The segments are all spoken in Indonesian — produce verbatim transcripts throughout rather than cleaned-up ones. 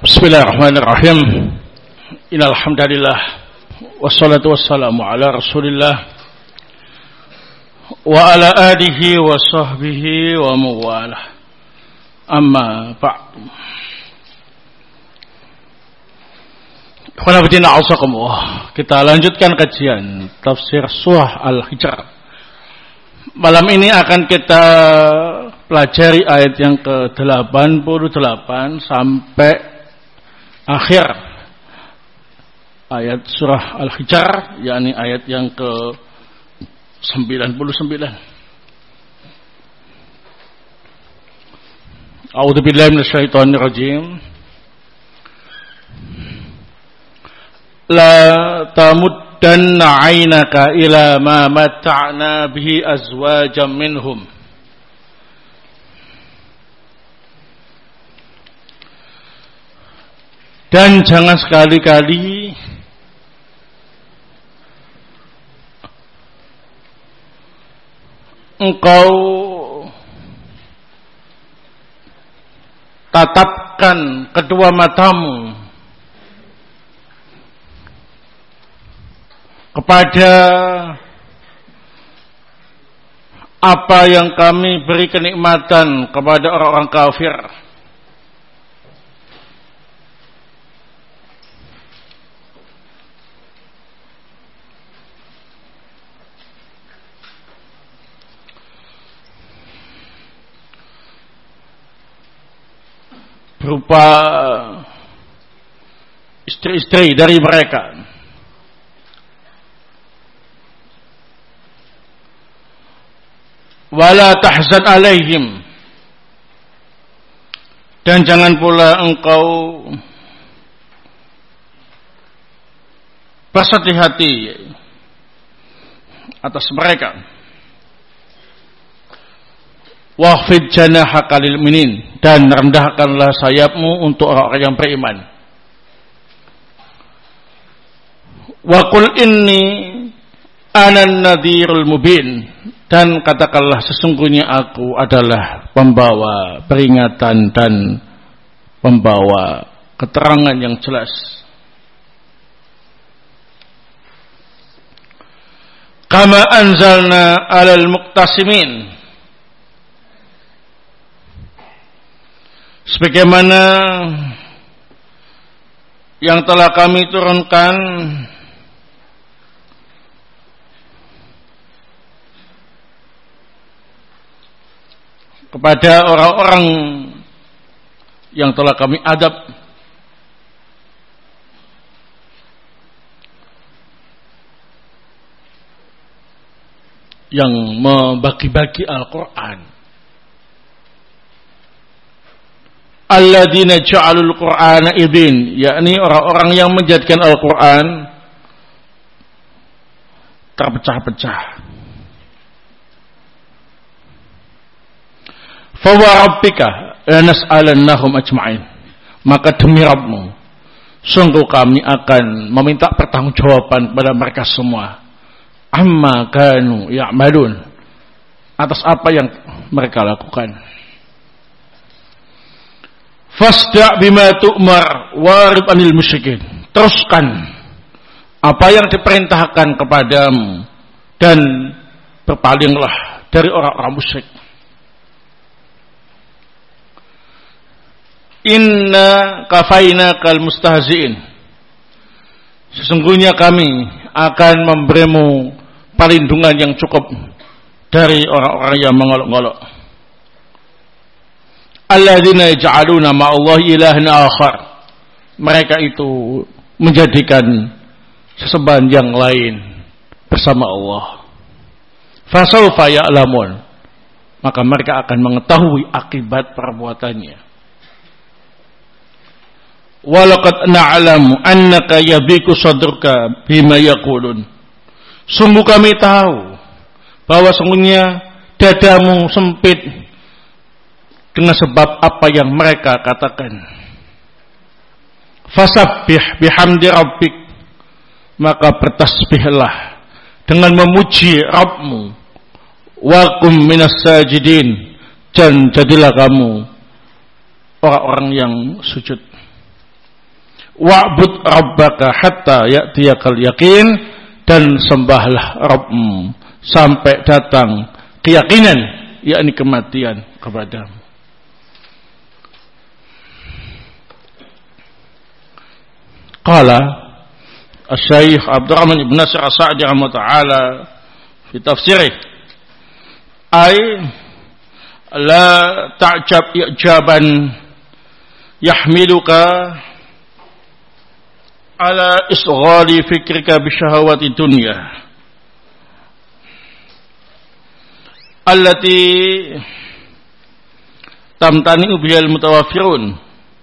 Bismillahirrahmanirrahim. Innal hamdalillah wassalatu wassalamu ala Rasulillah wa ala alihi wa sahbihi wa mawalah. Amma ba'd. Kita lanjutkan kajian tafsir surah Al-Hijr. Malam ini akan kita pelajari ayat yang ke delapan puluh delapan sampai akhir ayat surah Al-Hijr, yakni ayat yang ke sembilan puluh sembilan. A'udzubillahi minasyaitonir rajim. La tamuddanna 'ainaka ila ma matta'na bihi azwajan minhum. Dan jangan sekali-kali engkau tatapkan kedua matamu kepada apa yang kami beri kenikmatan kepada orang-orang kafir. Berupa istri-istri dari mereka. Wala tahzan alaihim, dan jangan pula engkau bersedih hati atas mereka. Wahfid janahaka lil mu'minin, dan rendahkanlah sayapmu untuk orang-orang yang beriman. Wa qul inni anan nadhirul mubin, dan katakanlah sesungguhnya aku adalah pembawa peringatan dan pembawa keterangan yang jelas. Kama anzalna alal muqtasimin, sebagaimana yang telah kami turunkan kepada orang-orang yang telah kami adab, yang membagi-bagi Al-Quran. Alladzina ja'alul Qur'ana idin, yakni orang-orang yang menjadikan Al-Quran terpecah-pecah. Fa wa rabbika lanas'alannahum ajma'in, maka demi Rabbmu sungguh kami akan meminta pertanggungjawaban kepada mereka semua, amma kanu ya'malun, atas apa yang mereka lakukan. Fasda' bima tu'mar warib anil musyrikin, teruskan apa yang diperintahkan kepadamu dan berpalinglah dari orang-orang musyrik. Inna kafainakal mustahzi'in, sesungguhnya kami akan memberimu perlindungan yang cukup dari orang-orang yang mengolok-olok. Alladzina yaj'aluna ma'allahi ilahan akhar, mereka itu menjadikan sesembahan yang lain bersama Allah. Fasawfa ya'lamun, maka mereka akan mengetahui akibat perbuatannya. Walaqad na'lamu annaka yabiku sadruka bima yaqulun, sungguh kami tahu bahwa sungguhnya dadamu sempit dengan sebab apa yang mereka katakan. Fasabbih bihamdi rabbik, maka bertasbihlah dengan memuji Rabbmu. Wa qum minas sajidin, dan jadilah kamu orang-orang yang sujud. wa'bud rabbaka hatta ya'tiyakal yaqin, dan sembahlah Rabbmu sampai datang keyakinan, yakni kematian kepadamu. Qala Asy-Syaikh Abdurrahman ibn Nasir As-Sa'di rahimahullah ta'ala fi tafsirih, ay la ta'jab i'jaban yahmiluka ala isghali fikrika bi syahawati dunya allati tamtani'u bihal mutawaffirun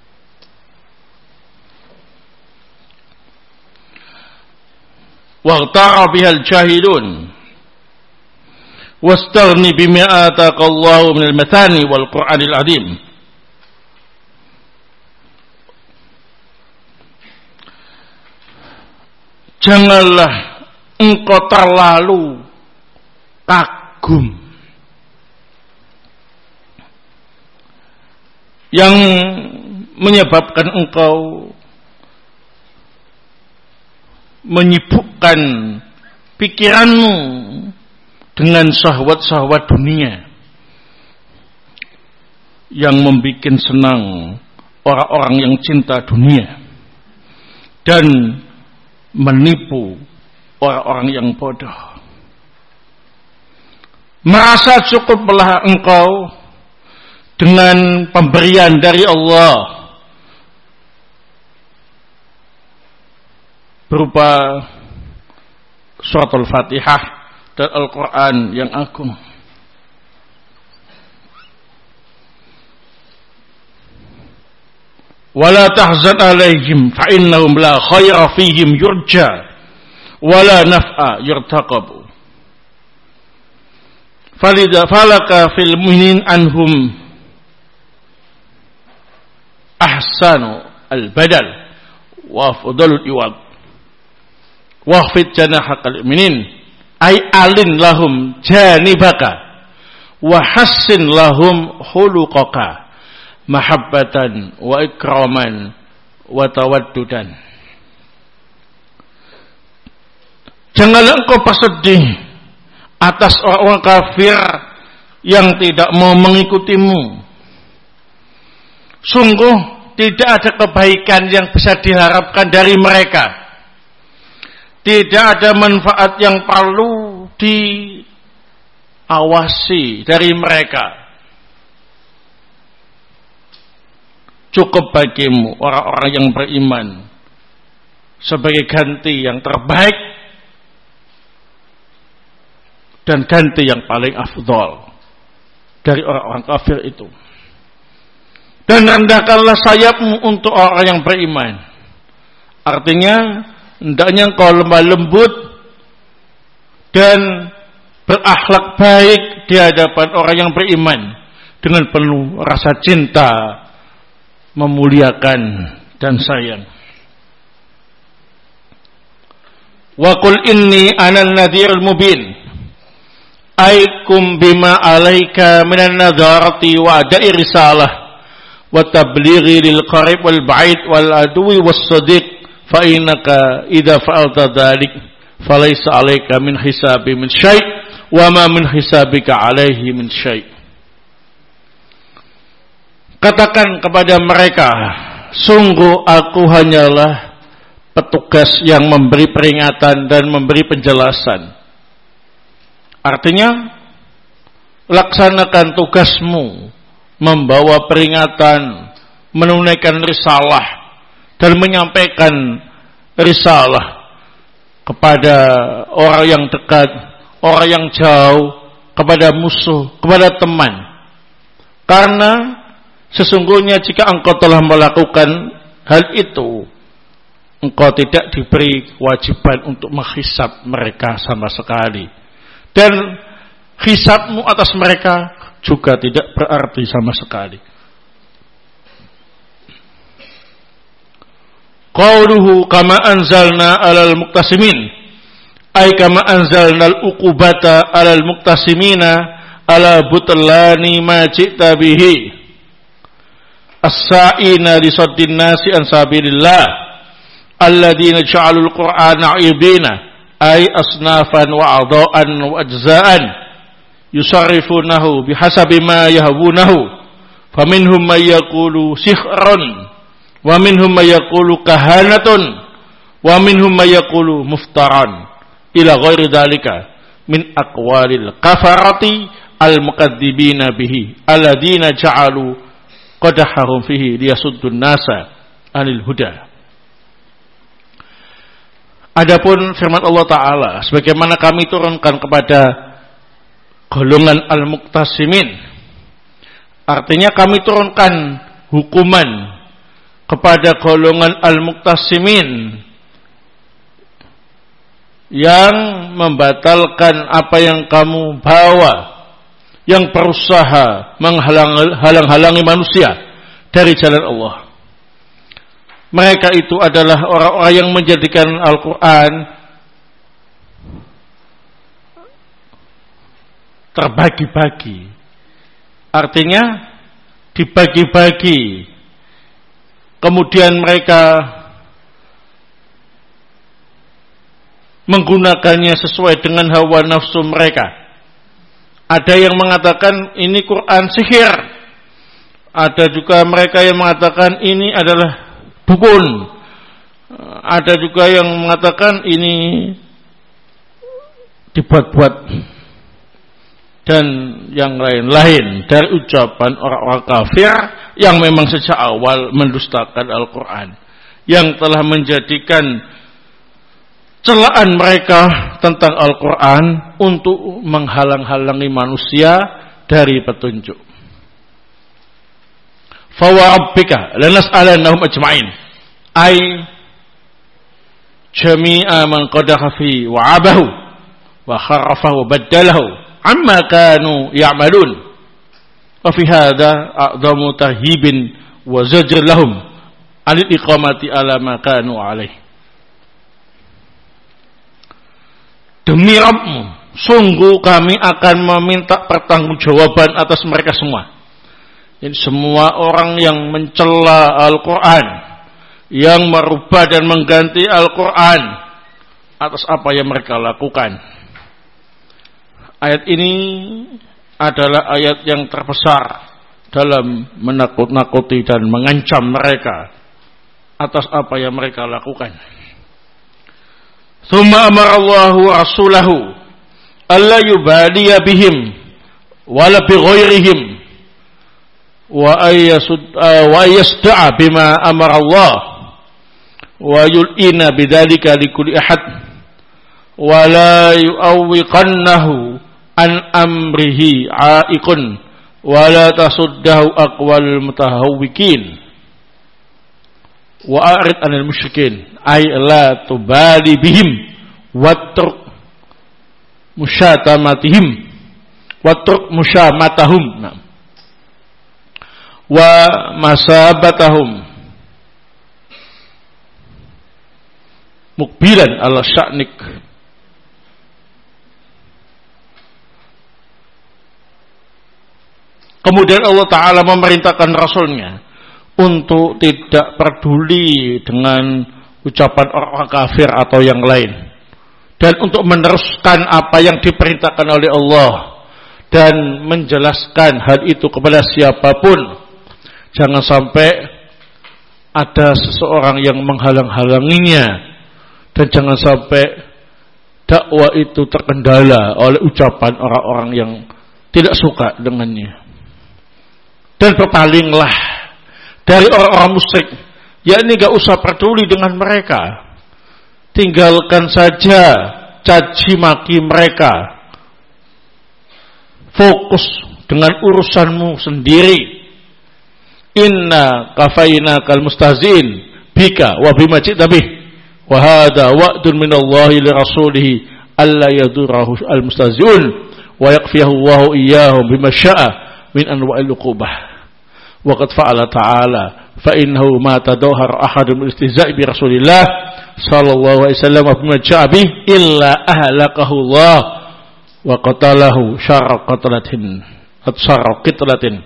waghtara bihal jahilun wastaghni bima ataka Allahu minal mathani wal Qur'anil azim. Janganlah engkau terlalu kagum yang menyebabkan engkau menyibukkan pikiranmu dengan syahwat-syahwat dunia yang membuat senang orang-orang yang cinta dunia dan menipu orang-orang yang bodoh. Merasa cukuplah engkau dengan pemberian dari Allah berupa surat Al-Fatihah dan Al-Quran yang agung. Wala tahzan alaihim fa innahum la khaira fihim yurja wala naf'a yurtaqabu. Falidha falaka fil mu'minin anhum ahsanu al-badal wa afdalul iwad wahfid janahakal mu'minin ay alin lahum janibaka wa hassin lahum khuluqaka mahabbatan wa ikraman wa tawaddudan. Janganlah engkau bersedih atas orang-orang kafir yang tidak mau mengikutimu. Sungguh tidak ada kebaikan yang bisa diharapkan dari mereka. Tidak ada manfaat yang perlu diawasi dari mereka. Cukup bagimu orang-orang yang beriman sebagai ganti yang terbaik dan ganti yang paling afdal dari orang-orang kafir itu. Dan rendahkanlah sayapmu untuk orang yang beriman. Artinya hendaknya engkau lemah lembut dan berakhlak baik di hadapan orang yang beriman dengan penuh rasa cinta, memuliakan dan sayang. Wa qul inni anan nadhirul mubin aikum bima alaika minan nadharati wa ada'i risalah wa tablighi lil qarib wal ba'id wal adwi was sadiq fa innaka idza fa'alta dhalik falaysa alayka min hisabi min syai' wa ma min hisabika alaihi min syai'. Katakan kepada mereka, sungguh aku hanyalah petugas yang memberi peringatan dan memberi penjelasan. Artinya, laksanakan tugasmu, membawa peringatan, menunaikan risalah, dan menyampaikan risalah kepada orang yang dekat, orang yang jauh, kepada musuh, kepada teman. Karena sesungguhnya jika engkau telah melakukan hal itu, engkau tidak diberi kewajiban untuk menghisab mereka sama sekali. Dan hisabmu atas mereka juga tidak berarti sama sekali. Qauluhu kama anzalna alal muqtasimin ay kama anzalna al-uqubata alal muqtasimina ala butlani ma ji'ta bihi as-sa'ina li saddin nasi an sabilillah alladzina ja'alul qur'ana 'idina ay asnafan wa a'dha'an wa ajza'an yusarrifunahu bihasabi ma yahbunahu faminhum may yaqulu sihrun wa minhum may yaqulu kahanatun wa minhum may yaqulu muftaran ila ghairi dzalika min aqwalil kafarati al muqadzibina bihi alladzina ja'alu qadahahum fihi liyasuddun nasa anil huda. Adapun firman Allah Ta'ala, sebagaimana kami turunkan kepada golongan al-muqtasimin, artinya kami turunkan hukuman kepada golongan al-muqtasimin yang membatalkan apa yang kamu bawa, yang berusaha menghalang-halangi manusia dari jalan Allah. Mereka itu adalah orang-orang yang menjadikan Al-Quran terbagi-bagi. Artinya dibagi-bagi. Kemudian mereka menggunakannya sesuai dengan hawa nafsu mereka. Ada yang mengatakan ini Quran sihir. Ada juga mereka yang mengatakan ini adalah dukun. Ada juga yang mengatakan ini dibuat-buat dan yang lain-lain dari ucapan orang-orang kafir yang memang sejak awal mendustakan Al-Quran, yang telah menjadikan celaan mereka tentang Al-Quran untuk menghalang-halangi manusia dari petunjuk. Fawarabbika lanas'alannahum ajma'in ay jami'a man qadaha fi wa'abahu wa kharrafahu wa baddalahu amma kanu ya'malun wa fi hadha a'zamu tahibin wa zajr lahum anil iqamati ala ma kanu alaih. Demi Rabbmu, sungguh kami akan meminta pertanggungjawaban atas mereka semua. Jadi semua orang yang mencela Al-Quran, yang merubah dan mengganti Al-Quran atas apa yang mereka lakukan. Ayat ini adalah ayat yang terbesar dalam menakut-nakuti dan mengancam mereka atas apa yang mereka lakukan. Tsumma amara Allahu rasulahu alla yubadiya bihim wala bi ghairihim wa ayyasud wa yasda'a bima amara Allah wa yul'ina bidzalika likulli ahad wa la yu'awwiqannahu an amrihi 'a'iqun wa la tasuddahu aqwal mutahawwikin wa a'rid 'anil musyrikin ay la tubali bihim watruk musyatamatihim watruk musyamatahum nah. wa masabatahum mukbilan ala sya'nik. Kemudian Allah Ta'ala memerintahkan Rasulnya untuk tidak peduli dengan ucapan orang kafir atau yang lain, dan untuk meneruskan apa yang diperintahkan oleh Allah dan menjelaskan hal itu kepada siapapun. Jangan sampai ada seseorang yang menghalang-halanginya, dan jangan sampai dakwah itu terkendala oleh ucapan orang-orang yang tidak suka dengannya. Dan berpalinglah dari orang-orang musyrik, yakni gak usah peduli dengan mereka, tinggalkan saja caci maki mereka, fokus dengan urusanmu sendiri. Inna kafaina kal mustazin bika wa bima ji'ta bih wa hadha wa'dun minallahi li rasulih alla yadurruhu al mustazun wa yakfiyahu Allahu iyyahum bima syaa min anwa'il uqubah wa qad fa'ala ta'ala fa innahu ma tadahhar ahadun min istihza'i bi rasulillah sallallahu alaihi wasallam wa bima ja'a bih illa ahlakahu Allah wa qatalahu syarra qatlatin atsara qitlatin.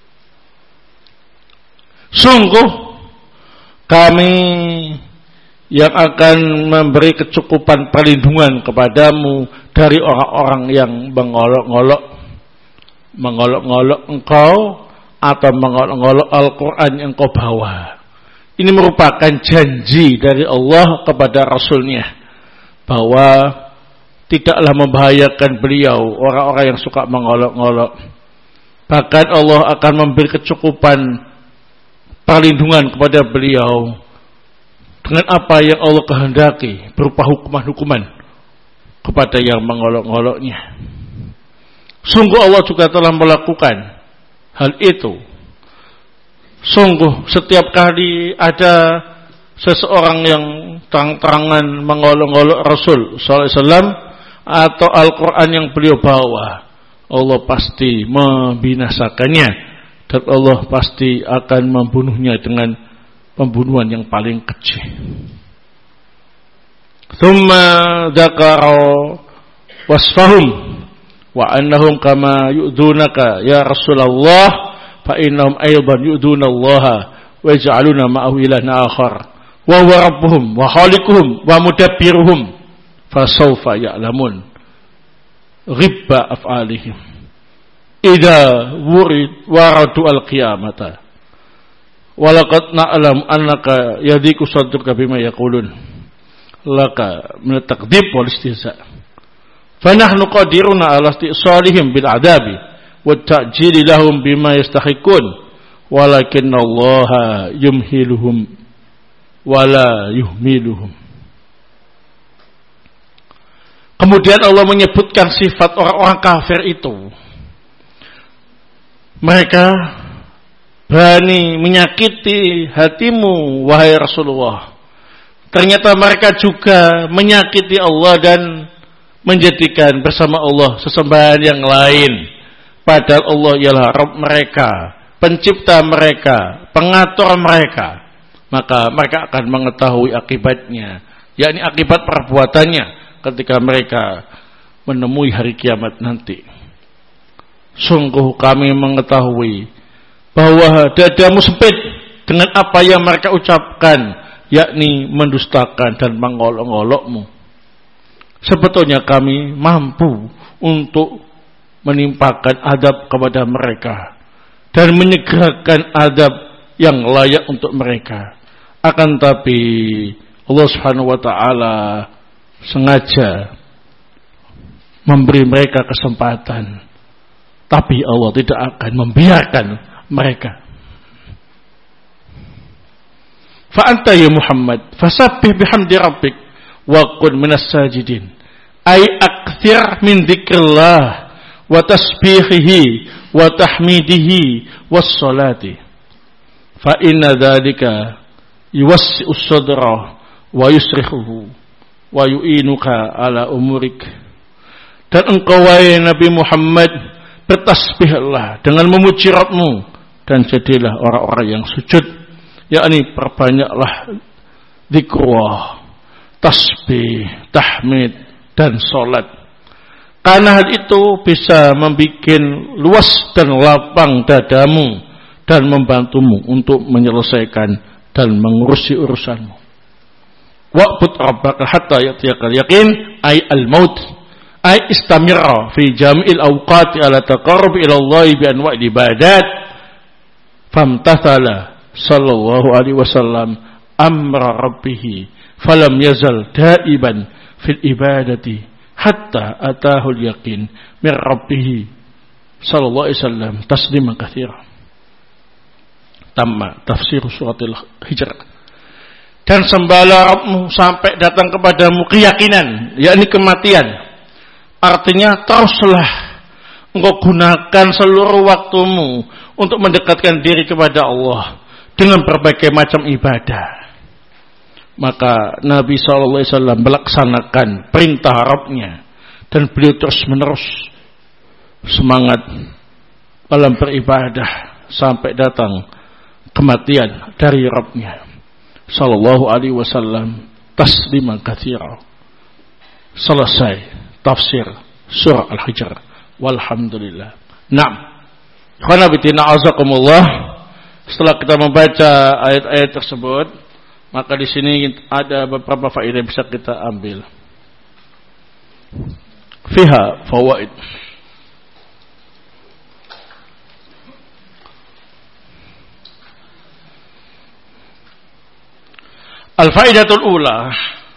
Sungguh kami yang akan memberi kecukupan perlindungan kepadamu dari orang-orang yang mengolok-olok mengolok-olok engkau atau mengolok-olok Al-Quran yang engkau bawa. Ini merupakan janji dari Allah kepada Rasulnya bahwa tidaklah membahayakan beliau orang-orang yang suka mengolok-olok. Bahkan Allah akan memberi kecukupan perlindungan kepada beliau dengan apa yang Allah kehendaki berupa hukuman-hukuman kepada yang mengolok-oloknya. Sungguh Allah juga telah melakukan hal itu. Sungguh setiap kali ada seseorang yang terang-terangan mengolok-olok Rasul sallallahu alaihi wasallam atau Al-Quran yang beliau bawa, Allah pasti membinasakannya dan Allah pasti akan membunuhnya dengan pembunuhan yang paling kecil. Tsumma dzakara wasfahum wa annahum kama yu'dunaka ya Rasulullah fa innahum aidan yu'duna Allah wa yaj'aluna ma'ahu ilahan akhar wa huwa rabbuhum wa khaliquhum wa mudabbiruhum fa sawfa ya'lamun ghibba af'alihim idza wurid waradu al-qiyamata wa laqad na'lam annaka yadiku sadruka bima yaqulun laka min at-takdzib wal istihza' فنحن قادرون على استئصالهم بالعذاب والتعجيل لهم بما يستحقون ولكن الله يمهلهم ولا يهملهم. Kemudian Allah menyebutkan sifat orang-orang kafir itu. Mereka berani menyakiti hatimu wahai Rasulullah. Ternyata mereka juga menyakiti Allah dan menjadikan bersama Allah sesembahan yang lain, padahal Allah ialah Rabb mereka, pencipta mereka, pengatur mereka. Maka mereka akan mengetahui akibatnya, yakni akibat perbuatannya ketika mereka menemui hari kiamat nanti. Sungguh kami mengetahui bahwa dadamu sempit dengan apa yang mereka ucapkan, yakni mendustakan dan mengolok-olokmu. Sebetulnya kami mampu untuk menimpakan adab kepada mereka dan menyegerakan adab yang layak untuk mereka. Akan tapi Allah Subhanahu wa taala sengaja memberi mereka kesempatan, tapi Allah tidak akan membiarkan mereka. Fa anta ya Muhammad fasabbih bihamdi rabbik wa qul minas sajidin ay akthir min dzikrillah wa tasbihihi wa tahmidihi was salati fa inna dzalika yuwassi'us sadra wa yusrihuhu wa yu'inuka ala umurik. Dan engkau wahai Nabi Muhammad bertasbihlah dengan memuji Rabbmu dan jadilah orang-orang yang sujud, yakni perbanyaklah zikrullah, tasbih, tahmid, dan solat. Karena hal itu bisa membuat luas dan lapang dadamu dan membantumu untuk menyelesaikan dan mengurusi urusanmu. Wa'bud rabbaka hatta ya'tiyakal yaqin ay al-maut ay istamirra fi jami'il awqati ala taqarrub ila Allah bi anwa'il ibadat. Famtathala sallallahu alaihi wasallam amra rabbih falam yazal daiban fil ibadati hatta atahul yaqin min rabbih sallallahu alaihi wasallam tasliman katsira. Tamma tafsir suratul Hijr. Dan sembahlah Rabbmu sampai datang kepadamu keyakinan, yakni kematian. Artinya teruslah engkau gunakan seluruh waktumu untuk mendekatkan diri kepada Allah dengan berbagai macam ibadah. Maka Nabi shallallahu alaihi wasallam melaksanakan perintah Rabbnya dan beliau terus menerus semangat dalam beribadah sampai datang kematian dari Rabbnya sallallahu alaihi wasallam tasliman katsira. Selesai tafsir surah Al-Hijr. Walhamdulillah. Naam. Ikhwana fillah azakumullah. Setelah kita membaca ayat-ayat tersebut, Maka di sini ada beberapa faedah yang bisa kita ambil. Fiha fawaid. Al-faidatul ula,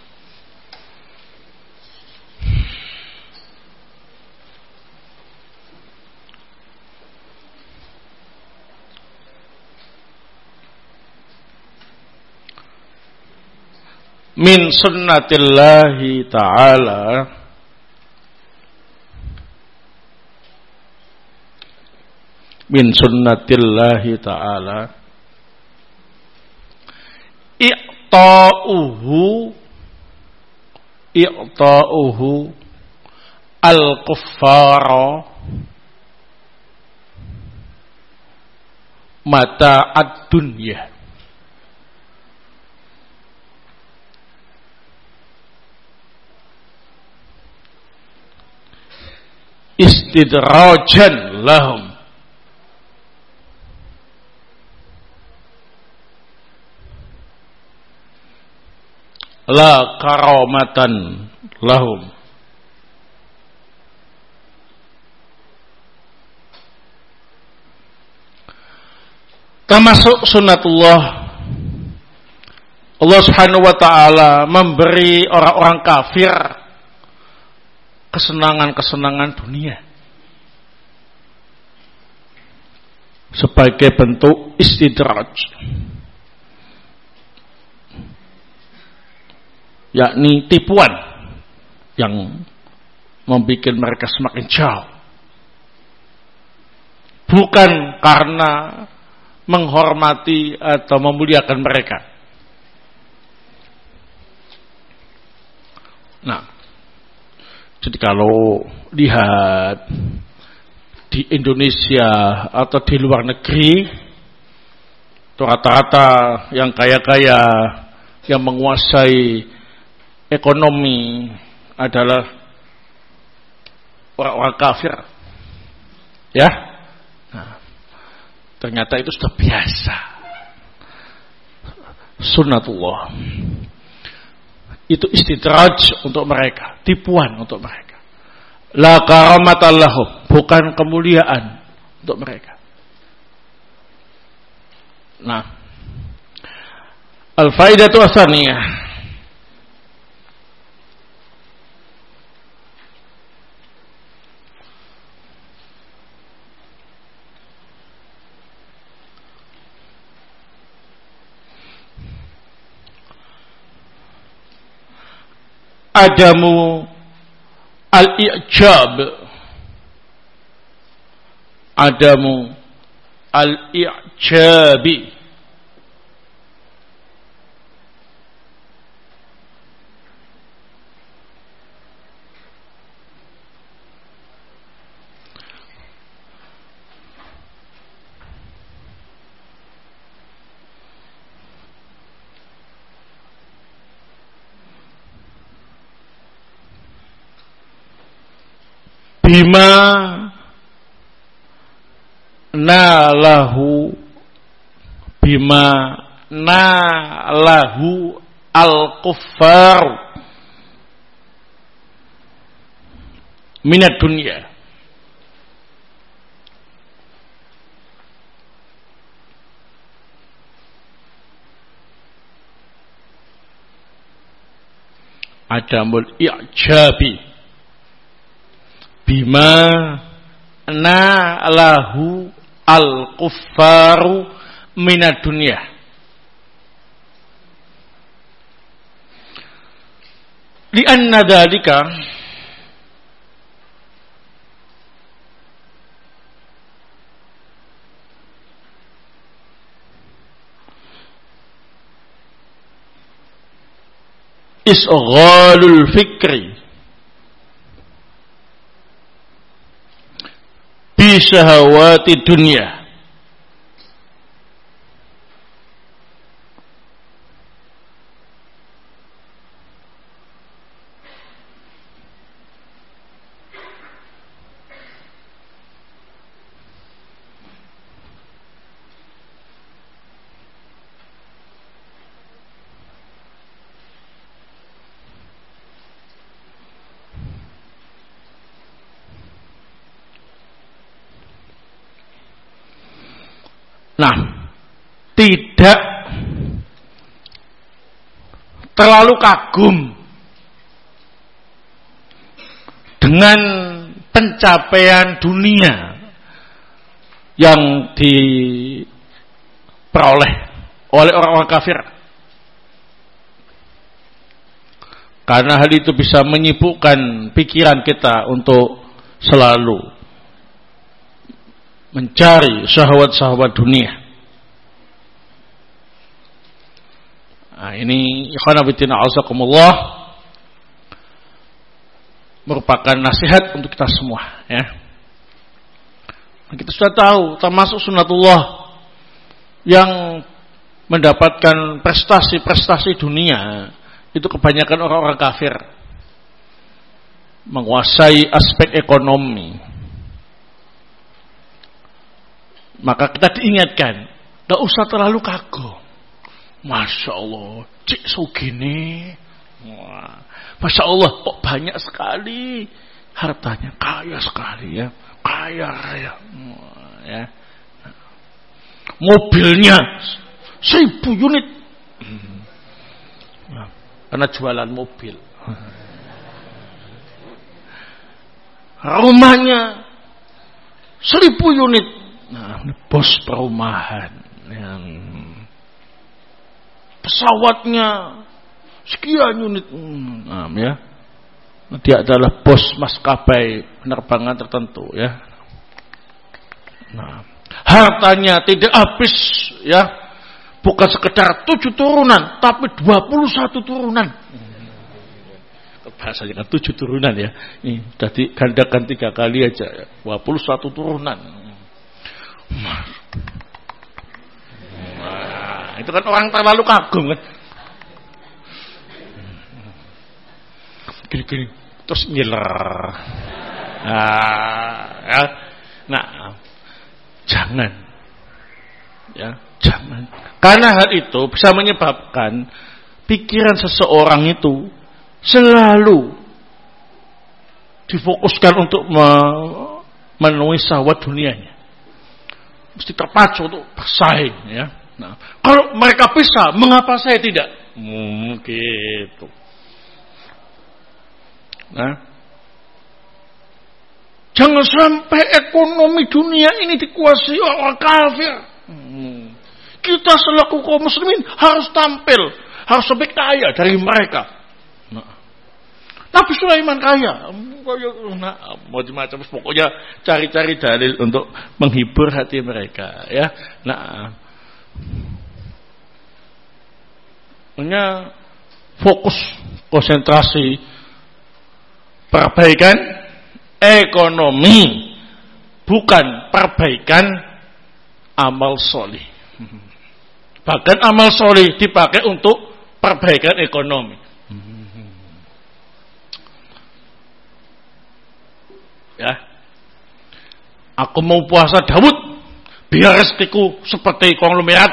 min sunnatillahi ta'ala min sunnatillahi ta'ala i'ta'uhu i'ta'uhu al-kuffara mata'ad dunya istidrajan lahum la karamatan lahum. Termasuk sunnatullah, Allah Subhanahu wa ta'ala memberi orang-orang kafir kesenangan-kesenangan dunia sebagai bentuk istidraj, yakni tipuan yang membuat mereka semakin jauh, bukan karena menghormati atau memuliakan mereka. Nah, jadi kalau lihat di Indonesia atau di luar negeri, rata-rata yang kaya-kaya yang menguasai ekonomi adalah orang-orang kafir, ya. Nah, ternyata itu sudah biasa, sunnatullah. Itu istidraj untuk mereka, tipuan untuk mereka. La karamatallahi, bukan kemuliaan untuk mereka. Nah, al-faidatu tsaniyah, adamu al-i'jab, adamu al-i'jabi, bima nalahu, bima nalahu al-kuffar minad dunya, adamul i'jabi bima nalahu al-kuffaru minad dunya. Lianna dzalika isghalul fikri bi syahawati dunya, Nah, tidak terlalu kagum dengan pencapaian dunia yang diperoleh oleh orang-orang kafir. Karena hal itu bisa menyibukkan pikiran kita untuk selalu mencari syahwat-syahwat dunia. Nah, ini ikhwan fillah azakumullah merupakan nasihat untuk kita semua, ya. Kita sudah tahu termasuk sunatullah yang mendapatkan prestasi-prestasi dunia itu kebanyakan orang-orang kafir, menguasai aspek ekonomi. Maka kita diingatkan, gak usah terlalu kagum. Masya Allah, cik sugini, wah, Masya Allah, kok banyak sekali hartanya, kaya sekali ya, kaya raya, ya. Mobilnya seribu unit, nah, karena jualan mobil. Rumahnya seribu unit, nah, bos perumahan yang pesawatnya sekian unit, nah, ya. Dia adalah bos maskapai penerbangan tertentu, ya. Nah, hartanya tidak habis, ya. Bukan sekedar tujuh turunan, tapi dua puluh satu turunan. Bahasanya kan tujuh turunan, ya. Ini tadi gandakan tiga kali aja, ya. dua puluh satu turunan. Nah, itu kan orang terlalu kagum kan. Gini-gini terus ngiler. Nah, ya. Nah, jangan, ya, jangan. Karena hal itu bisa menyebabkan pikiran seseorang itu selalu difokuskan untuk memenuhi syahwat dunianya. Mesti terpacu untuk bersaing, ya. Nah, kalau mereka bisa, mengapa saya tidak? Hmm, gitu. Nah, jangan sampai ekonomi dunia ini dikuasai orang kafir. Hmm. Kita selaku kaum muslimin harus tampil, harus lebih kaya dari mereka. Nah, Nabi Sulaiman kaya, nah, macam-macam, pokoknya cari-cari dalil untuk menghibur hati mereka, ya. Nah, hanya fokus konsentrasi perbaikan ekonomi, bukan perbaikan amal soleh. Bahkan amal soleh dipakai untuk perbaikan ekonomi. Ya, aku mau puasa Daud biar rezekiku seperti konglomerat.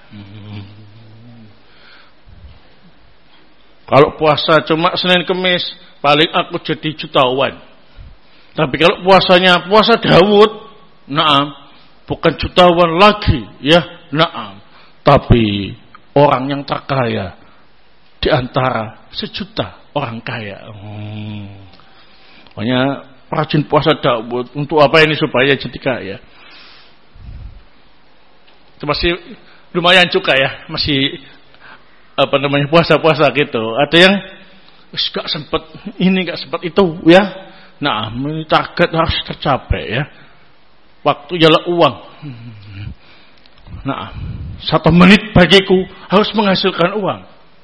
Kalau puasa cuma Senin Kemis, paling aku jadi jutawan. Tapi kalau puasanya puasa Daud, naam, bukan jutawan lagi, ya, naam. Tapi orang yang terkaya di antara sejuta orang kaya. Hmm. Pokoknya rajin puasa Daud. Untuk apa ini? Supaya jadi kaya. Itu masih lumayan juga, ya, masih apa namanya puasa-puasa gitu. Ada yang gak sempat ini, gak sempat itu, ya. Nah, ini target harus tercapai, ya. Waktu ialah uang. Nah, satu menit bagiku harus menghasilkan uang.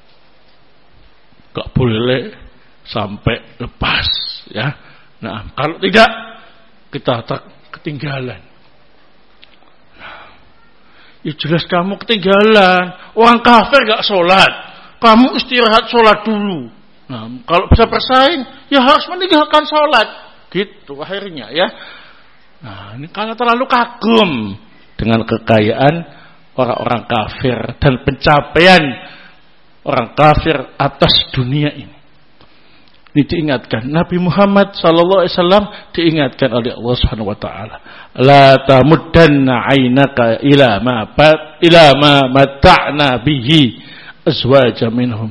Gak boleh sampai lepas, ya. Nah, kalau tidak kita ketinggalan. Ya jelas kamu ketinggalan. Orang kafir gak sholat, kamu istirahat sholat dulu. Nah, kalau bisa bersaing, ya harus meninggalkan sholat. Gitu akhirnya, ya. Nah, ini karena terlalu kagum dengan kekayaan orang-orang kafir dan pencapaian orang kafir atas dunia ini. Ini diingatkan Nabi Muhammad sallallahu alaihi wasallam, diingatkan oleh Allah Subhanahu wa taala. La tamuddanna 'ainaka ila ma bat ila ma mata'na bihi azwaja minhum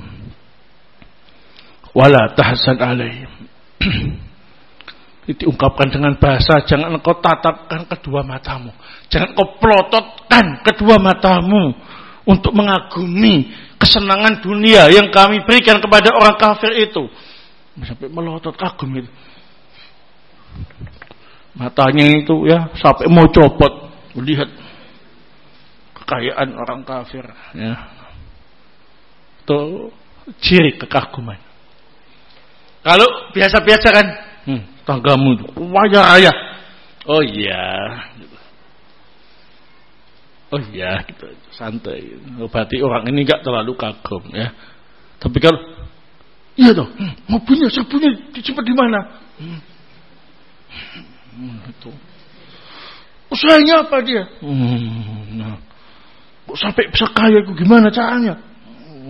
wala tahzan 'alaihim. Diungkapkan dengan bahasa, jangan engkau tatapkan kedua matamu, jangan engkau pelototkan kedua matamu untuk mengagumi kesenangan dunia yang kami berikan kepada orang kafir itu. Sampai melotot kagum itu. Matanya itu ya sampai mau copot melihat kekayaan orang kafir ya. Itu ciri kekaguman. Kalau biasa-biasa kan, hmm, tanggamu itu kaya raya. Oh iya. Oh iya, gitu, santai. Berarti orang ini enggak terlalu kagum ya. Tapi kalau iya toh, hmm, mobilnya, serbunya disimpan di mana? Hmm. Hmm, itu. Usahanya apa dia? Hmm, nah. Kok sampai bisa kaya itu gimana caranya? Hmm.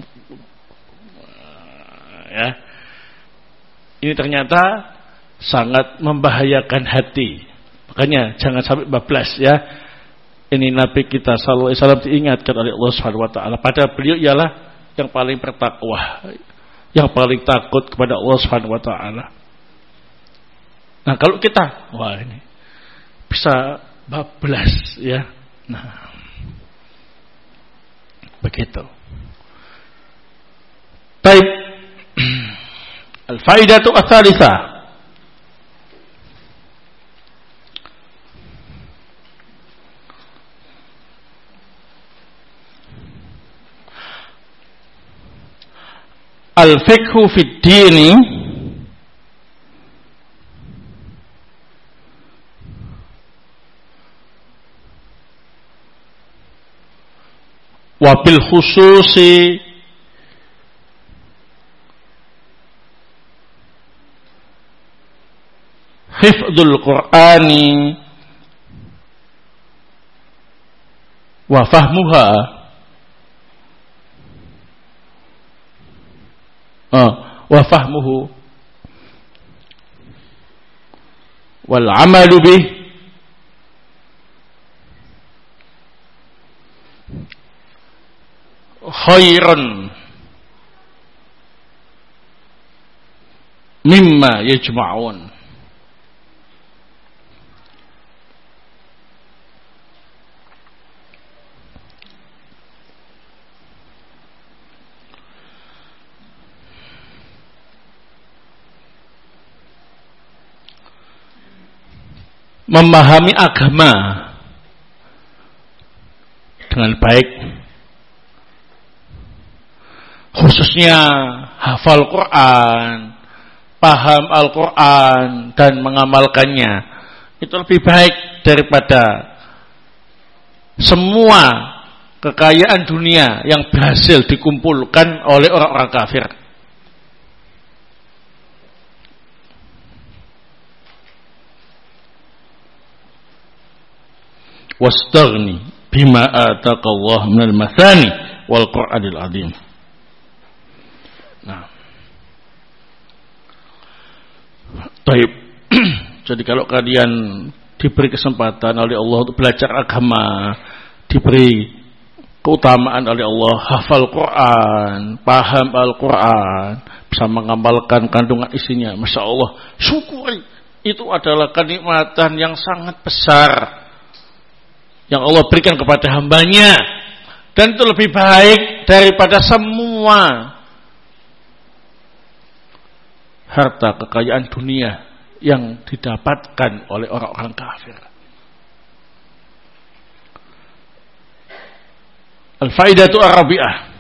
Ya. Ini ternyata sangat membahayakan hati. Makanya jangan sampai bablas ya. Ini Nabi kita sallallahu alaihi wasallam diingatkan oleh Allah Subhanahu wa taala. Padahal beliau ialah yang paling bertakwa, yang paling takut kepada Allah Subhanahu wa taala. Nah, kalau kita wah ini bisa bablas ya. Nah, begitu. Baik. Al-faidatu ats-tsalitsah. Al-fiqhu fid dini wa bil khususi hifdzul Qur'ani wa fahmuha ah, wa fahmuhu wal amalu bih khairan mimma yajma'un. Memahami agama dengan baik, khususnya hafal Quran, paham Al-Quran dan mengamalkannya, itu lebih baik daripada semua kekayaan dunia yang berhasil dikumpulkan oleh orang-orang kafir. Wastaghni bima ataka Allah minal mathani wal Qur'anil azim. Nah, baik. Jadi kalau kalian diberi kesempatan oleh Allah untuk belajar agama, diberi keutamaan oleh Allah, hafal Quran, paham Al-Quran, bisa mengamalkan kandungan isinya, Masya Allah, syukuri. Itu adalah kenikmatan yang sangat besar yang Allah berikan kepada hambanya, dan itu lebih baik daripada semua harta kekayaan dunia yang didapatkan oleh orang-orang kafir. Al-faidatu ar-rabi'ah.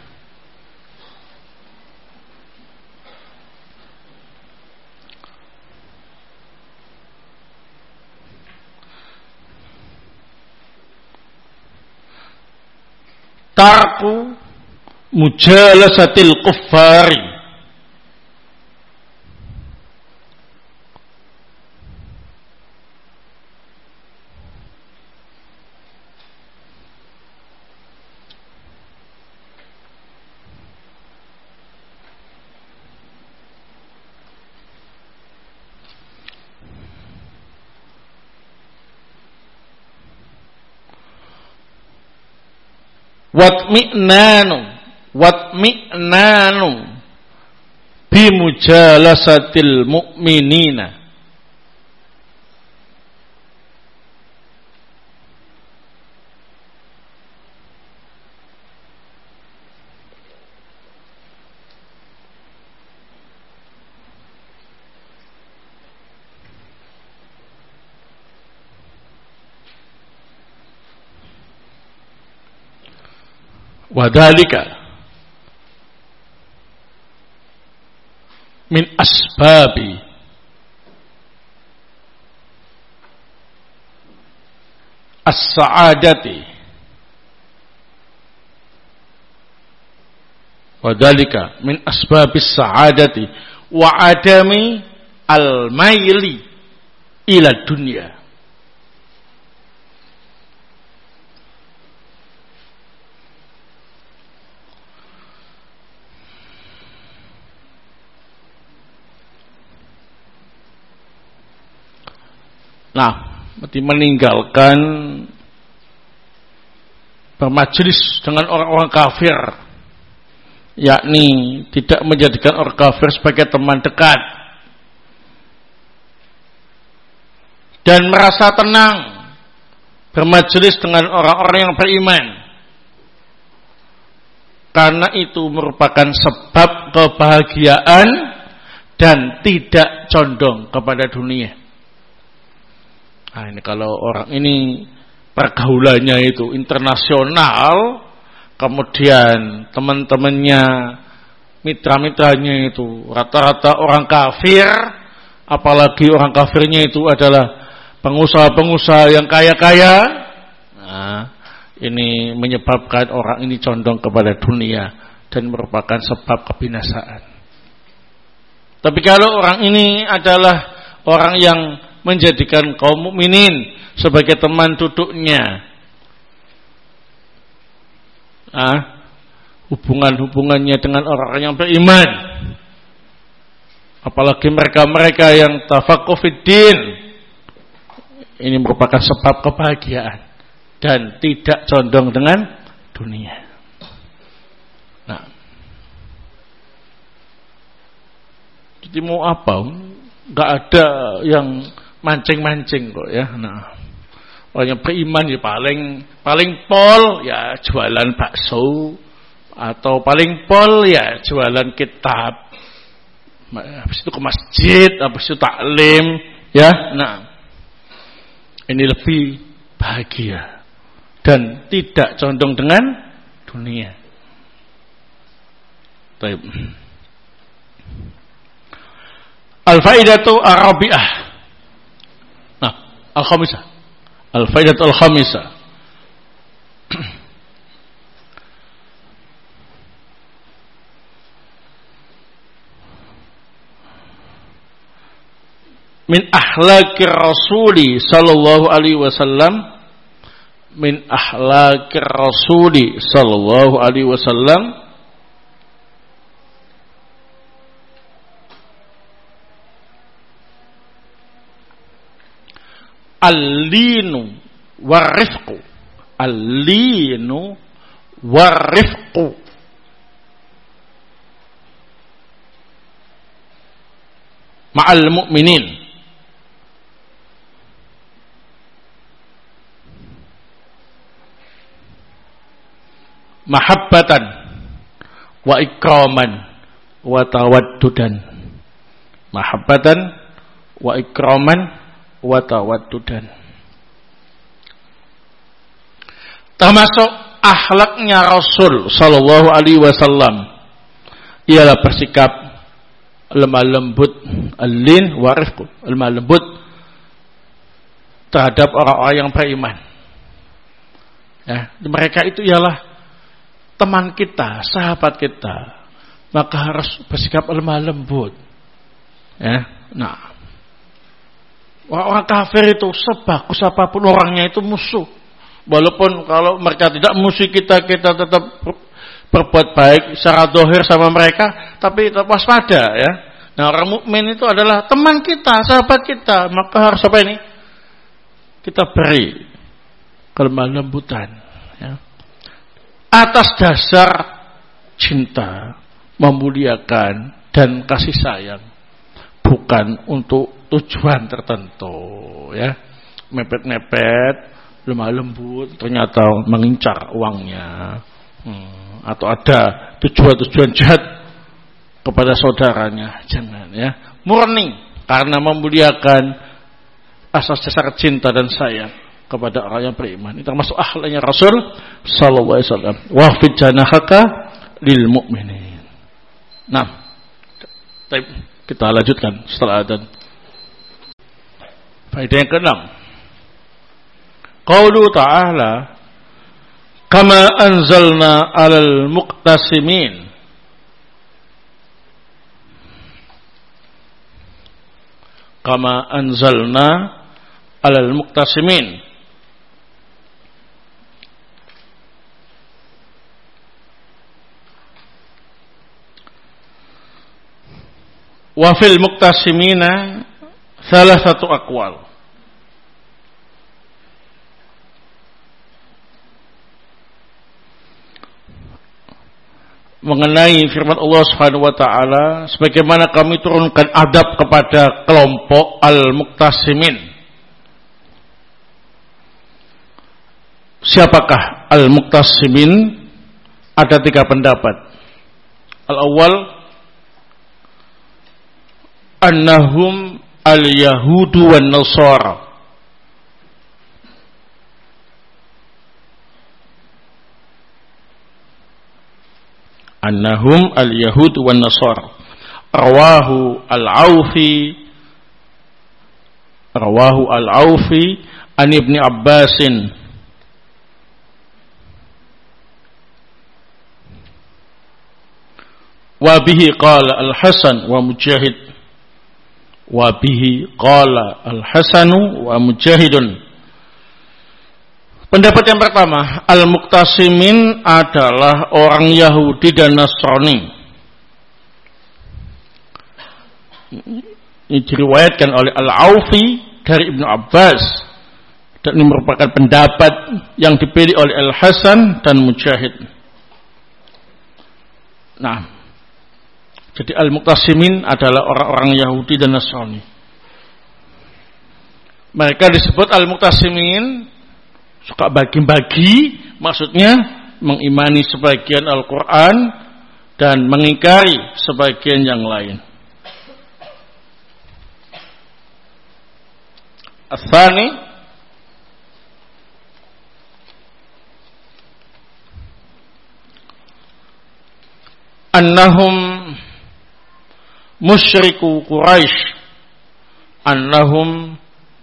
Tarku mujalasatil kuffari. watmi'nanu watmi'nanu bimujalasatil mu'minina. Wadhalika min asbabi as-sa'adati wadhalika min asbabis sa'adati wa adami al-maili ila dunya. Nah, berarti meninggalkan bermajelis dengan orang-orang kafir, yakni tidak menjadikan orang kafir sebagai teman dekat, dan merasa tenang bermajelis dengan orang-orang yang beriman, karena itu merupakan sebab kebahagiaan dan tidak condong kepada dunia. Nah, ini kalau orang ini pergaulannya itu internasional, kemudian teman-temannya, mitra-mitranya itu rata-rata orang kafir, apalagi orang kafirnya itu adalah pengusaha-pengusaha yang kaya-kaya. Nah, ini menyebabkan orang ini condong kepada dunia dan merupakan sebab kebinasaan. Tapi kalau orang ini adalah orang yang menjadikan kaum mukminin sebagai teman duduknya, ah, hubungan-hubungannya dengan orang yang beriman, apalagi mereka-mereka yang tafaqquh fiddin, ini merupakan sebab kebahagiaan dan tidak condong dengan dunia. Nah, jadi mau apa? Gak ada yang mancing-mancing kok ya. Nah, orang yang beriman ya paling paling pol ya jualan bakso, atau paling pol ya jualan kitab. Habis itu ke masjid, habis itu taklim ya. Nah, ini lebih bahagia dan tidak condong dengan dunia. Baik. Al-faidatu ar-rabi'ah. Nah, al-khamisah. Al-faidatu al-khamisah. Min akhlaqir rasuli sallallahu alaihi wasallam, min akhlaqir rasuli sallallahu alaihi wasallam al-linu warifqu, al-linu warifqu, ma'al mu'minin, mahabbatan wa ikraman wa tawaddudan, mahabbatan wa ikraman wa tawaddudan. Termasuk akhlaknya Rasul sallallahu alaihi wasallam ialah bersikap lemah lembut, al-lin wa rifq, lemah lembut terhadap orang-orang yang beriman. Ya, mereka itu ialah teman kita, sahabat kita, maka harus bersikap lemah lembut. Ya, nah, orang kafir itu sebagus apapun orangnya itu musuh. Walaupun kalau mereka tidak musuh kita, kita tetap berbuat baik secara zahir sama mereka, tapi tetap waspada ya. Nah, orang mukmin itu adalah teman kita, sahabat kita, maka harus apa ini? Kita beri kelemah lembutan ya. atas dasar cinta, memuliakan dan kasih sayang, bukan untuk tujuan tertentu, ya. Mepet-mepet, lemah lembut, ternyata mengincar uangnya, hmm, atau ada tujuan-tujuan jahat kepada saudaranya, jangan, ya. Murni karena memuliakan asas dasar cinta dan sayang kepada orang yang beriman. Ini termasuk akhlaknya Rasul sallallahu alaihi wasallam. Wahfid janahaka lil mu'minin. Nah, kita lanjutkan setelah adzan. Faedah yang keenam. Qaulu ta'ala kama anzalna 'alal muqtasimin. Kama anzalna 'alal muqtasimin. Wa fil muqtasimina thalathatu aqwal. Mengenai firman Allah Subhanahu wa taala, sebagaimana kami turunkan adab kepada kelompok al-muqtasimin. Siapakah al-muqtasimin? Ada tiga pendapat. Al-awwal annahum al-yahudu wan nasara. Annahum al-yahud wan nasara. Rawahu al-Aufi Rawahu al-Aufi an Ibni Abbasin wa bihi qala al-Hasan wa Mujahid wa bihi qala al-Hasanu wa Mujahidun. Pendapat yang pertama, al-muqtasimin adalah orang Yahudi dan Nasrani. Ini diriwayatkan oleh Al-Aufi dari Ibnu Abbas, dan ini merupakan pendapat yang dipilih oleh Al-Hasan dan Mujahid. Nah, jadi al-muqtasimin adalah orang-orang Yahudi dan Nasrani. Mereka disebut al-muqtasimin, suka bagi-bagi, maksudnya mengimani sebagian Al-Quran dan mengingkari sebagian yang lain. Ats-tsani, annahum musyriku Quraisy, annahum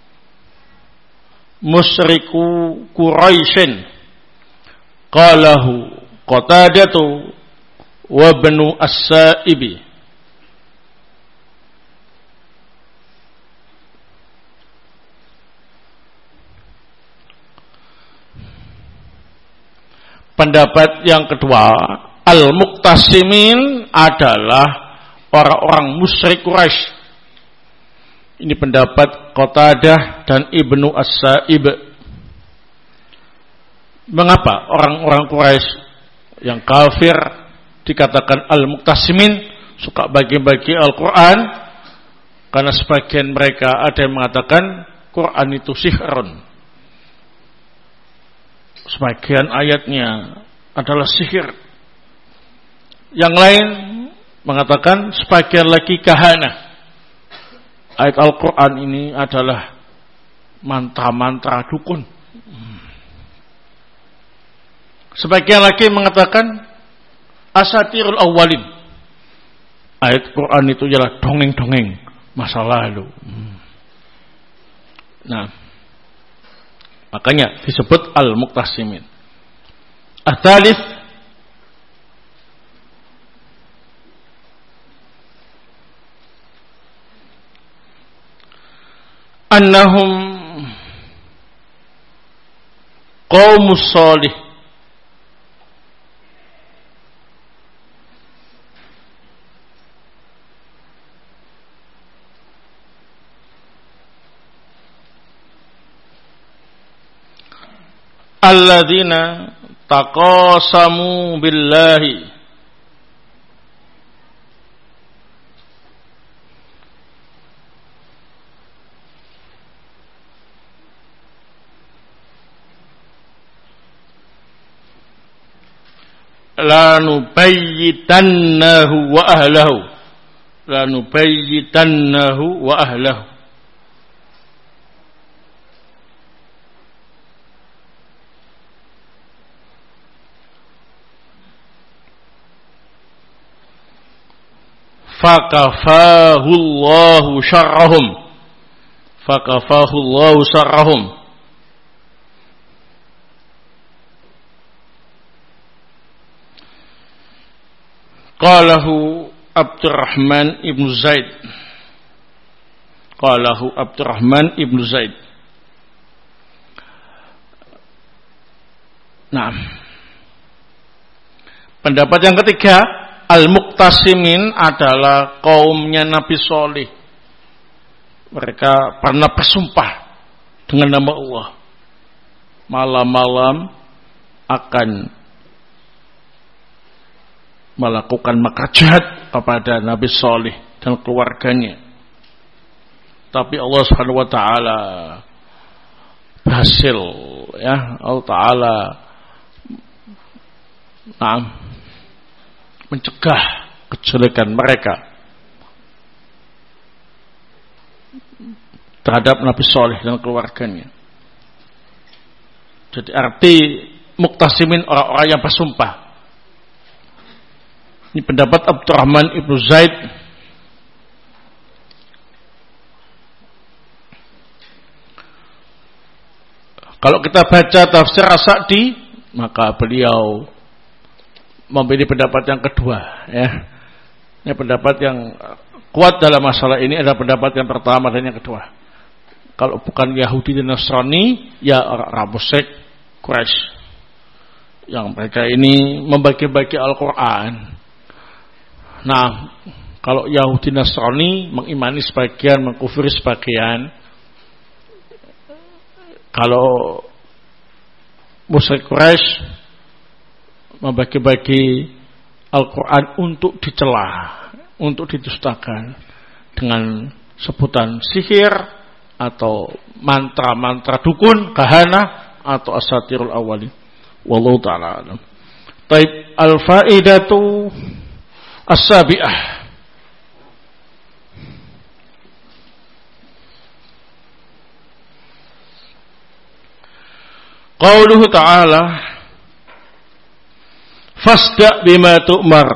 musyriku Quraisyin, qalahu Qatadatu wa Ibnu As-Sa'ibi. Pendapat yang kedua, al-muqtasimin adalah orang-orang musyrik Quraisy. Ini pendapat Qatadah dan Ibnu As-Sa'ib. Mengapa orang-orang Quraisy yang kafir dikatakan al-muqtasimin, suka bagi-bagi Al-Quran? Karena sebagian mereka ada yang mengatakan Quran itu sihrun, sebagian ayatnya adalah sihir. Yang lain mengatakan sebagian lagi kahana. Ayat Al-Quran ini adalah mantra-mantra dukun. Sebagian lagi mengatakan asatirul awwalin. Ayat Quran itu ialah dongeng-dongeng masa lalu. Nah, makanya disebut al-muqtasimin. Ats-tsalits, annahum qaumus salih, alladzina taqasamu billahi la nubayyitannahu wa ahlahu la nubayyitannahu wa ahlahu. Fakafahu Allahu syarrahum fakafahu Allahu syarrahum. Qalahu Abdurrahman ibn Zaid Qalahu Abdurrahman ibn Zaid. Nah, pendapat yang ketiga, Al-Muqtasimin adalah kaumnya Nabi Soleh. Mereka pernah bersumpah dengan nama Allah, malam-malam akan melakukan makar jahat kepada Nabi Soleh dan keluarganya. Tapi Allah Subhanahu wa taala berhasil, ya, Allah taala nah, mencegah kejelekan mereka terhadap Nabi Soleh dan keluarganya. Jadi arti muqtasimin orang-orang yang bersumpah. Ini pendapat Abdurrahman ibn Zaid. Kalau kita baca tafsir As-Sa'di, maka beliau memilih pendapat yang kedua, ya. Ini pendapat yang kuat dalam masalah ini adalah pendapat yang pertama dan yang kedua. Kalau bukan Yahudi dan Nasrani, ya orang musyrik Quraisy, yang mereka ini membagi-bagi Al-Quran. Nah, kalau Yahudi Nasrani mengimani sebagian, mengkufuri sebagian. Kalau musyrik Quraisy membagi-bagi Al-Quran untuk dicela, untuk didustakan dengan sebutan sihir atau mantra-mantra dukun, kahana atau asatirul awalin. Wallahu ta'ala alam. Taib al-faidatu as-sabi'ah. Qauluhu ta'ala fasda' bima tu'mar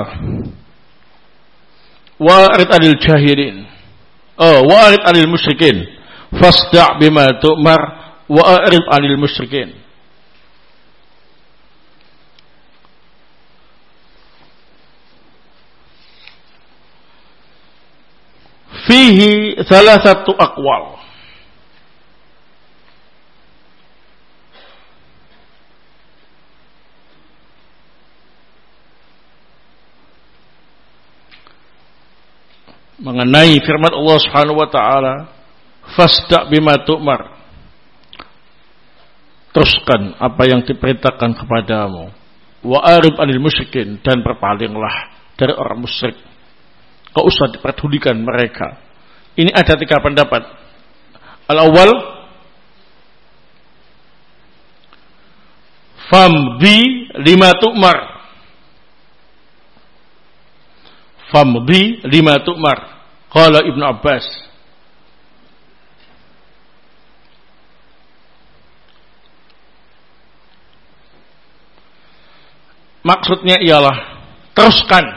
wa'rid 'anil jahilin. Oh, wa'rid 'anil musyrikin. Fasda' bima tu'mar wa'rid 'anil musyrikin. Fihi thalathatu aqwal. Mengenai firman Allah Subhanahu wa taala, fasda' bima tu'mar. Teruskan apa yang diperintahkan kepadamu. Wa arid 'anil musyrikin, dan berpalinglah dari orang musyrik. Kau usah diperdulikan mereka. Ini ada tiga pendapat. Al-awwal, famdi lima tu'mar. Famdi lima tu'mar. Qala Ibnu Abbas. Maksudnya ialah teruskan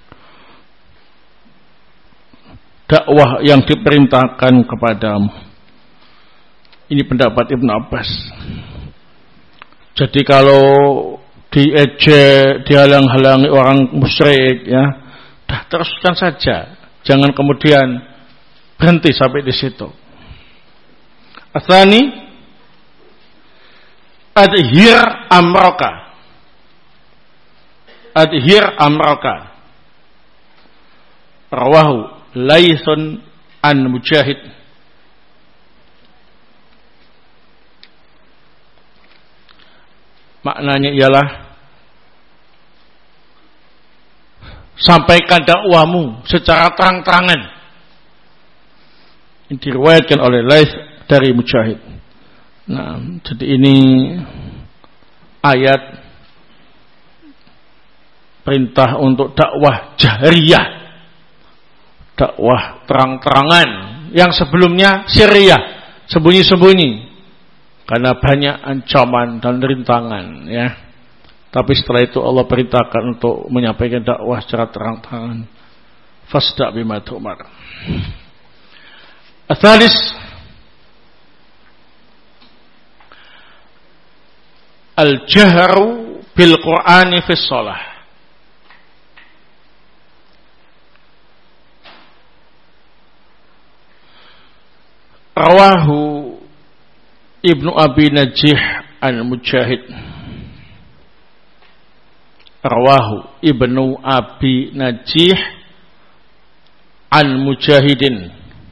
dakwah yang diperintahkan kepadamu. Ini pendapat Ibnu Abbas. Jadi kalau diejek, dihalang-halangi orang musyrik, ya, dah teruskan saja. Jangan kemudian berhenti sampai di situ. Atsani, adhir amraka. Adhir amraka. Rawahu Laitsun an Mujahid. Maknanya ialah sampaikan dakwahmu secara terang-terangan. Ini diriwayatkan oleh Laits dari Mujahid. Nah, jadi ini ayat perintah untuk dakwah jahriyah, dakwah terang-terangan, yang sebelumnya sirriyah, sembunyi-sembunyi karena banyak ancaman dan rintangan, ya. Tapi setelah itu Allah perintahkan untuk menyampaikan dakwah secara terang-terangan. Fasda' bima tu'mar. Ats-tsalis, al-jahru bil Qur'ani fi shalah. Rawahu Ibnu Abi Najih al-Mujahid. Rawahu Ibnu Abi Najih an Mujahidin.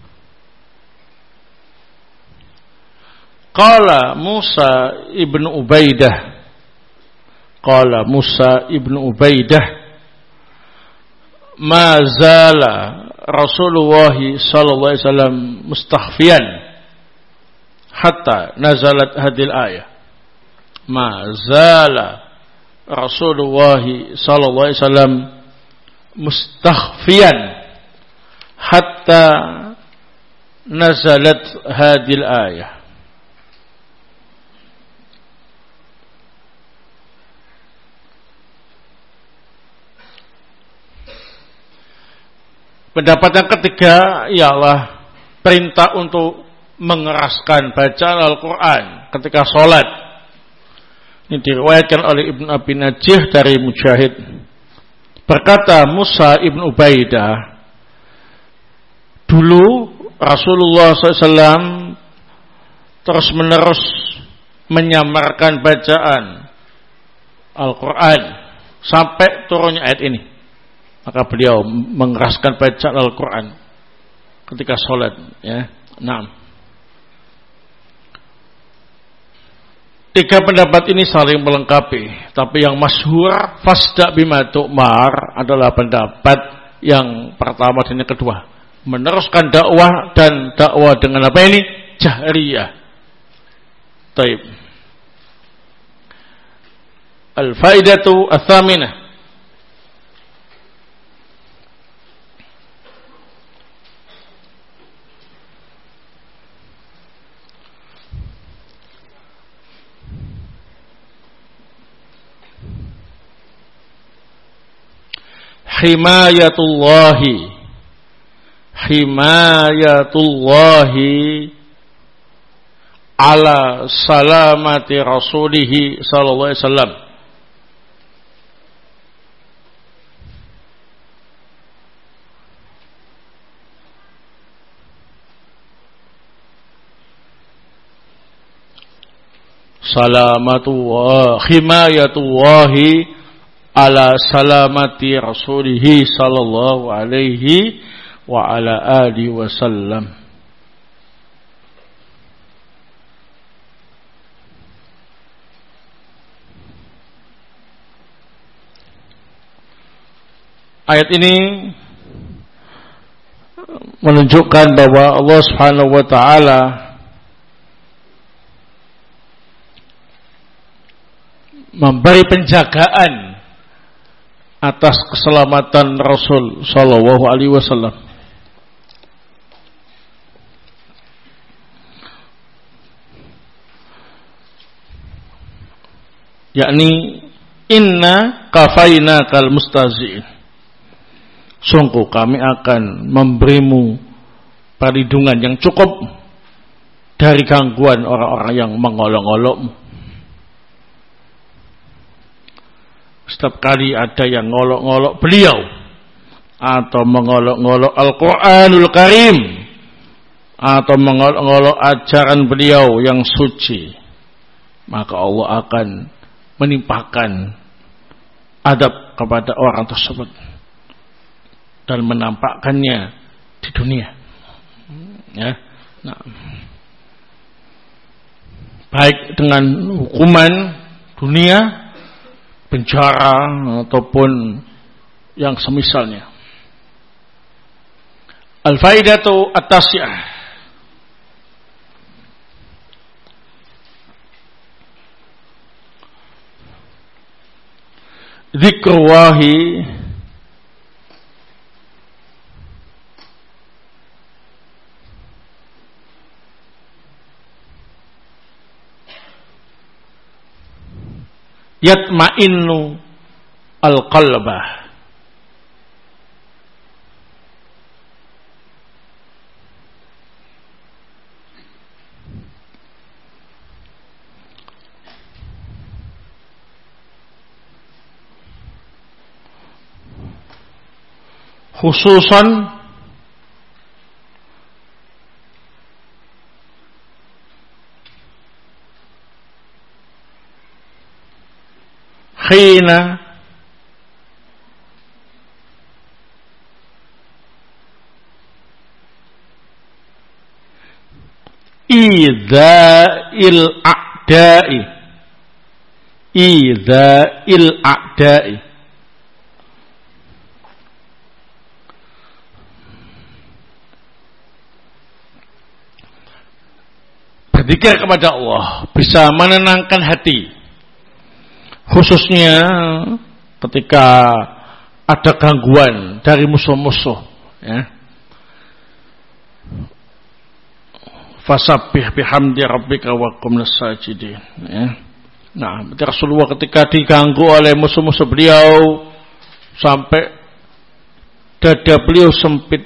Qala Musa ibnu Ubaidah. Qala Musa ibnu Ubaidah. Ma zala Rasulullah sallallahu alaihi wasallam mustakhfiyan hatta nazalat hadil ayah. Ma zala Rasulullah sallallahu alaihi wasallam mustakhfiyan hatta nazalat hadil ayah. Pendapat yang ketiga ialah perintah untuk mengeraskan bacaan Al-Quran ketika sholat. Ini diriwayatkan oleh Ibnu Abi Najih dari Mujahid. Berkata Musa ibnu Ubaidah, dulu Rasulullah shallallahu alaihi wasallam terus menerus menyamarkan bacaan Al-Quran sampai turunnya ayat ini. Maka beliau mengeraskan bacaan Al-Quran ketika sholat, ya. Nah, tiga pendapat ini saling melengkapi, tapi yang masyhur fasda' bima tu'mar adalah pendapat yang pertama dan yang kedua, meneruskan dakwah, dan dakwah dengan apa ini? Jahriyah. Taib. Al-faidatu ats-tsaminah, himayatullahi himayatullahi ala salamati rasulihi sallallahu alaihi wasallam. Salamatullahi himayatullahi ala salamati rasulihi sallallahu alaihi wa ala alihi wasallam. Ayat ini menunjukkan bahwa Allah Subhanahu wa taala memberi penjagaan atas keselamatan Rasul sallallahu alaihi wasallam. Yakni inna kafainakal mustahzi'in. Sungguh kami akan memberimu perlindungan yang cukup dari gangguan orang-orang yang mengolok-olokmu. Setiap kali ada yang ngolok-ngolok beliau atau mengolok-ngolok Al-Quranul Karim atau mengolok-ngolok ajaran beliau yang suci, maka Allah akan menimpakan adab kepada orang tersebut dan menampakkannya di dunia, ya. Nah, baik dengan hukuman dunia, penjara, ataupun yang semisalnya. Al-faidatu at-tasi'ah, dzikrullahi yatma'innu al-qalbah. Khususan khina idza'il a'da'i idza'il a'da'i berzikir kepada Allah bisa menenangkan hati, khususnya ketika ada gangguan dari musuh-musuh, ya. Fasabbih bihamdi rabbika wa qum lis-sajidin, ya. Nah, Rasulullah ketika diganggu oleh musuh-musuh beliau sampai dada beliau sempit,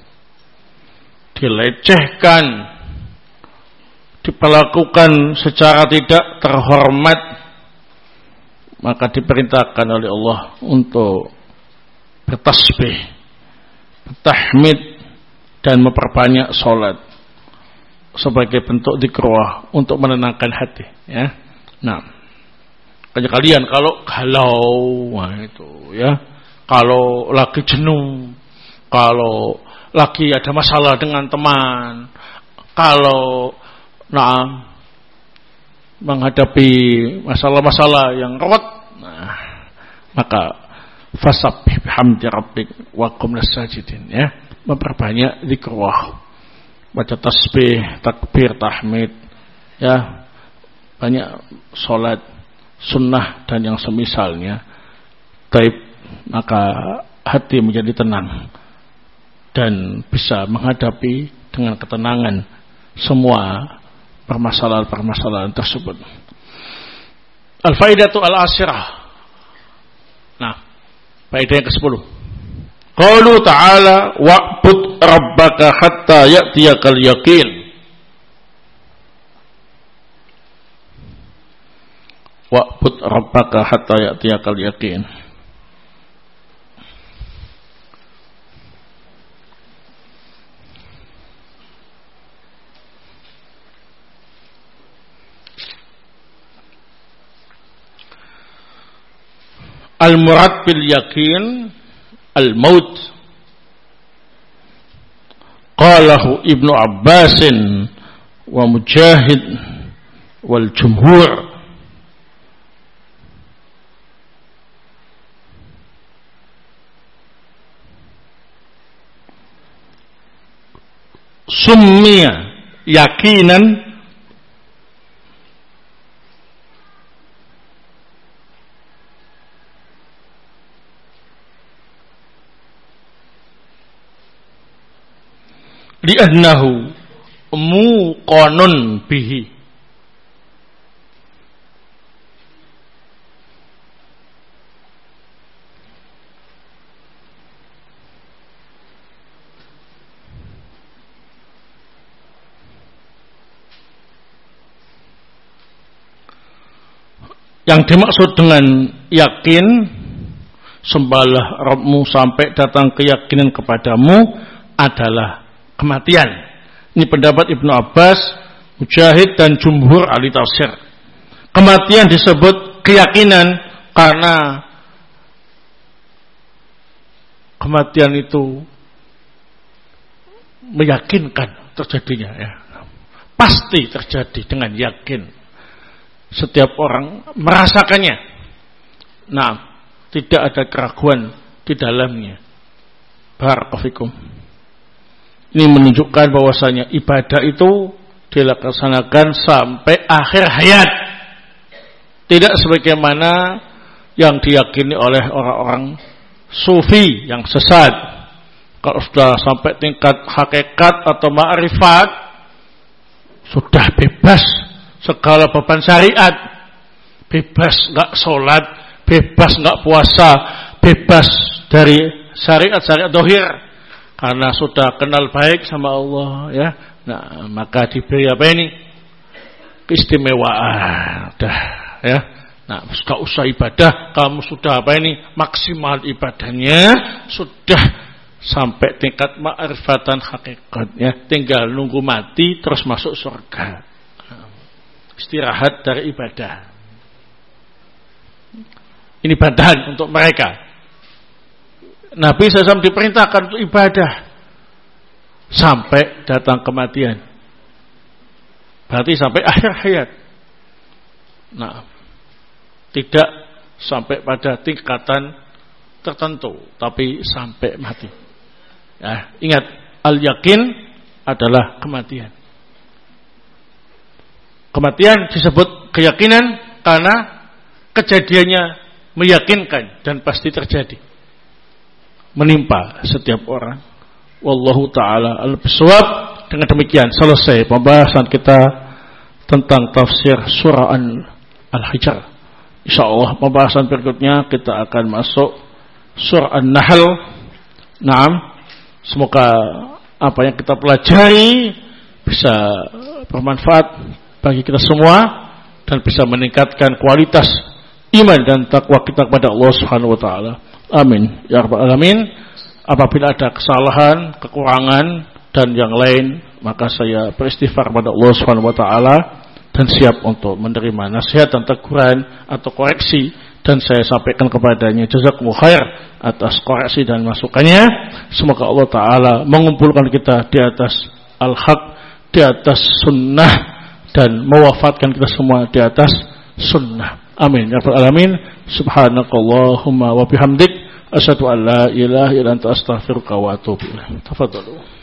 dilecehkan, diperlakukan secara tidak terhormat, maka diperintahkan oleh Allah untuk bertasbih, bertahmid, dan memperbanyak sholat sebagai bentuk dzikrullah untuk menenangkan hati, ya. Nah, kayak kalian kalau galau, nah itu, ya, kalau lagi jenuh, kalau lagi ada masalah dengan teman, kalau nah menghadapi masalah-masalah yang ruwet, nah, maka fasabbih bihamdi rabbik wa qum lis-sajidin, ya, memperbanyak zikrullah, baca tasbih, takbir, tahmid, ya, banyak salat sunnah dan yang semisalnya. Taib, maka hati menjadi tenang dan bisa menghadapi dengan ketenangan semua permasalahan-permasalahan tersebut. Al-faidatu al-ashirah. Nah, faedah yang kesepuluh. Qaulu ta'ala wa'bud rabbaka hatta ya'tiyakal yaqin. Wa'bud rabbaka hatta ya'tiyakal yaqin. Al-murad bil yakin al-maut. Qalahu Ibnu Abbasin wa Mujahid wal jumhur. Summiya yakinan li'annahu muqanun bihi. Yang dimaksud dengan yakin, sembahlah Rabbmu sampai datang keyakinan kepadamu, adalah kematian. Ini pendapat Ibnu Abbas, Mujahid, dan jumhur ahli tafsir. Kematian disebut keyakinan karena kematian itu meyakinkan terjadinya, ya. Pasti terjadi dengan yakin. Setiap orang merasakannya. Nah, tidak ada keraguan di dalamnya. Barakallahu. Ini menunjukkan bahwasanya ibadah itu dilaksanakan sampai akhir hayat. Tidak sebagaimana yang diyakini oleh orang-orang sufi yang sesat. Kalau sudah sampai tingkat hakikat atau ma'rifat, sudah bebas segala beban syariat, bebas nggak sholat, bebas nggak puasa, bebas dari syariat-syariat dohir, karena sudah kenal baik sama Allah, ya. Nah, maka diberi apa ini? Keistimewaan, dah, ya. Nah, sudah usah ibadah, kamu sudah apa ini? Maksimal ibadahnya, sudah sampai tingkat ma'rifatan hakikatnya, tinggal nunggu mati terus masuk surga. Istirahat dari ibadah. Ini bantahan untuk mereka. Nabi shallallahu alaihi wasallam diperintahkan untuk ibadah sampai datang kematian. Berarti sampai akhir hayat. Nah, tidak sampai pada tingkatan tertentu, tapi sampai mati. Ya, ingat, al-yakin adalah kematian. Kematian disebut keyakinan karena kejadiannya meyakinkan dan pasti terjadi, menimpa setiap orang. Wallahu ta'ala al-bisawab. Dengan demikian selesai pembahasan kita tentang tafsir surah Al-Hijr. Insyaallah pembahasan berikutnya kita akan masuk surah An-Nahl. Naam, semoga apa yang kita pelajari bisa bermanfaat bagi kita semua dan bisa meningkatkan kualitas iman dan takwa kita kepada Allah Subhanahu wa taala. Amin ya rabbal alamin. Apabila ada kesalahan, kekurangan dan yang lain, maka saya beristighfar kepada Allah Subhanahu wa taala dan siap untuk menerima nasihat dan teguran atau koreksi, dan saya sampaikan kepadanya jazakumullah khair atas koreksi dan masukannya. Semoga Allah taala mengumpulkan kita di atas al-haq, di atas sunnah, dan mewafatkan kita semua di atas sunnah. Amin ya rabbal alamin. Subhanakallahumma wa bihamdik asyhadu an la ilaha illa anta astaghfiruka wa atubu ilaik. Tafadhalu.